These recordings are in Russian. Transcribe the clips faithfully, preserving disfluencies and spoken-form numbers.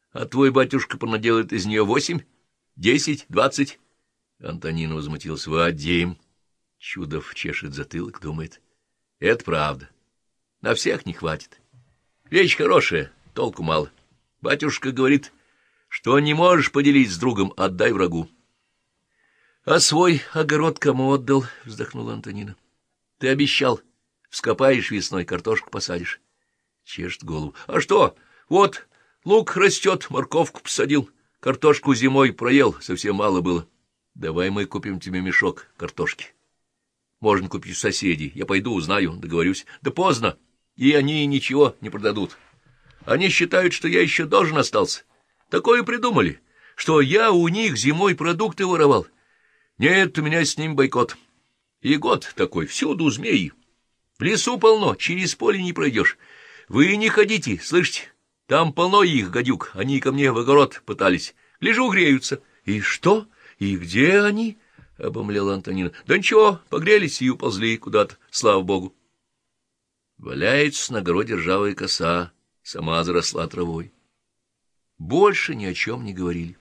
А твой батюшка понаделает из нее восемь, десять, двадцать. Антонина возмутился. Вадим. Чудов чешет затылок, думает. Это правда. На всех не хватит. Вещь хорошая, толку мало. Батюшка говорит, что не можешь поделить с другом, отдай врагу. — А свой огород кому отдал? — вздохнула Антонина. — Ты обещал, вскопаешь весной, картошку посадишь. Чешет голову. — А что? Вот лук растет, морковку посадил, картошку зимой проел, совсем мало было. Давай мы купим тебе мешок картошки. Можно купить у соседей. Я пойду, узнаю, договорюсь. Да поздно, и они ничего не продадут. Они считают, что я еще должен остался. Такое придумали, что я у них зимой продукты воровал. Нет, у меня с ним бойкот. И год такой, всюду змеи. В лесу полно, через поле не пройдешь. Вы не ходите, слышите? Там полно их, гадюк. Они ко мне в огород пытались. Гляжу, греются. И что? И где они? — обомлела Антонина. — Да ничего, погрелись и уползли куда-то, слава богу. Валяется на огороде ржавая коса, сама заросла травой. Больше ни о чем не говорили.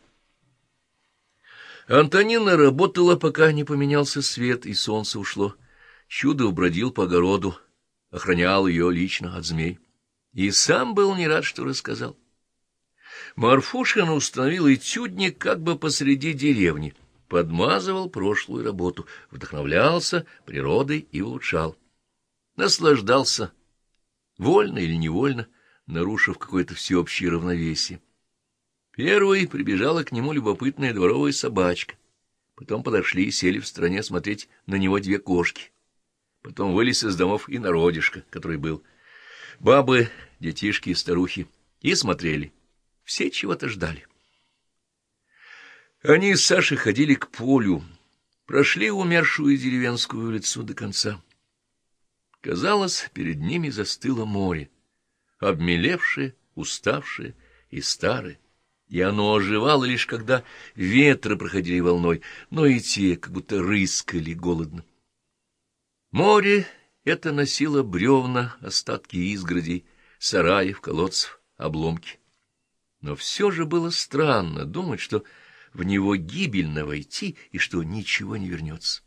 Антонина работала, пока не поменялся свет, и солнце ушло. Чудов бродил по огороду, охранял ее лично от змей. И сам был не рад, что рассказал. Марфушин установил этюдник как бы посреди деревни, подмазывал прошлую работу, вдохновлялся природой и улучшал. Наслаждался, вольно или невольно, нарушив какое-то всеобщее равновесие. Первой прибежала к нему любопытная дворовая собачка. Потом подошли и сели в стороне смотреть на него две кошки. Потом вылез из домов и народишко, который был. Бабы, детишки и старухи. И смотрели. Все чего-то ждали. Они с Сашей ходили к полю, прошли умершую деревенскую улицу до конца. Казалось, перед ними застыло море, обмелевшее, уставшее и старое, и оно оживало лишь когда ветры проходили волной, но и те как будто рыскали голодно. Море это носило бревна, остатки изгородей, сараев, колодцев, обломки. Но все же было странно думать, что в него гибельно войти и что ничего не вернется.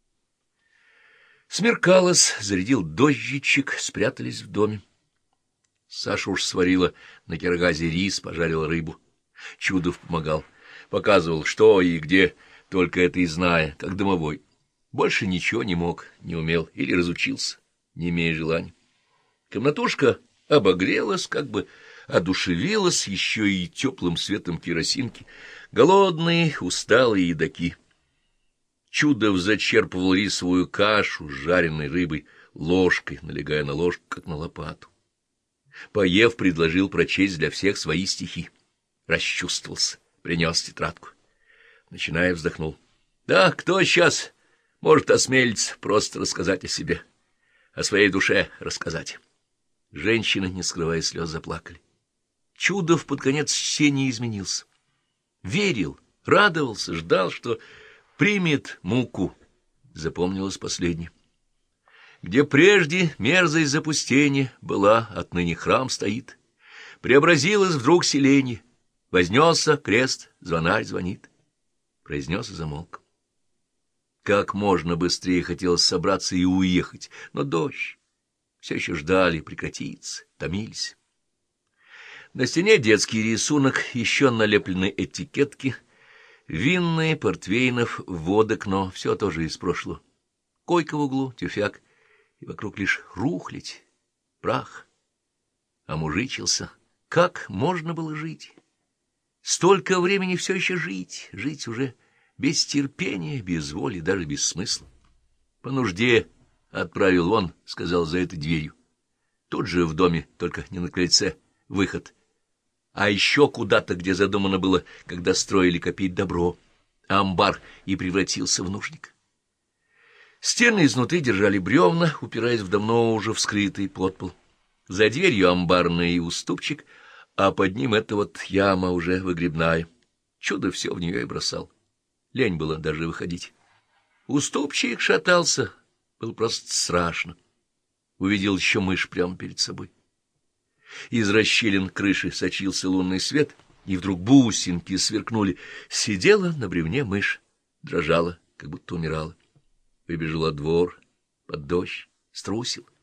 Смеркалось, зарядил дождичек, спрятались в доме. Саша уж сварила на киргазе рис, пожарила рыбу. Чудов помогал, показывал, что и где, только это и зная, как домовой. Больше ничего не мог, не умел или разучился, не имея желания. Комнатушка обогрелась, как бы одушевилась еще и теплым светом керосинки. Голодные, усталые едоки. Чудов зачерпывал рисовую кашу с жареной рыбой ложкой, налегая на ложку, как на лопату. Поев, предложил прочесть для всех свои стихи. Расчувствовался, принес тетрадку. Начиная, вздохнул. Да, кто сейчас может осмелиться просто рассказать о себе, о своей душе рассказать? Женщины, не скрывая слез, заплакали. Чудов под конец чтения изменился. Верил, радовался, ждал, что примет муку. Запомнилось последнее. Где прежде мерзость запустения была, отныне храм стоит. Преобразилось вдруг селение. Вознесся крест, звонарь звонит. Произнес и замолк. Как можно быстрее хотелось собраться и уехать, но дождь. Все еще ждали, прекратиться, томились. На стене детский рисунок, еще налеплены этикетки, винные, портвейнов, водок, но все тоже из прошлого. Койка в углу, тюфяк, и вокруг лишь рухлядь, прах. А мужичился. Как можно было жить? Столько времени все еще жить, жить уже без терпения, без воли, даже без смысла. По нужде отправил он, сказал, за этой дверью. Тут же в доме, только не на крыльце, выход. А еще куда-то, где задумано было, когда строили копить добро, амбар и превратился в нужник. Стены изнутри держали бревна, упираясь в давно уже вскрытый подпол. За дверью амбарный уступчик, а под ним эта вот яма уже выгребная. Чудо все в нее и бросал. Лень было даже выходить. Уступчик шатался, было просто страшно. Увидел еще мышь прямо перед собой. Из расщелин крыши сочился лунный свет, и вдруг бусинки сверкнули. Сидела на бревне мышь, дрожала, как будто умирала. Выбежал во двор, под дождь, струсил.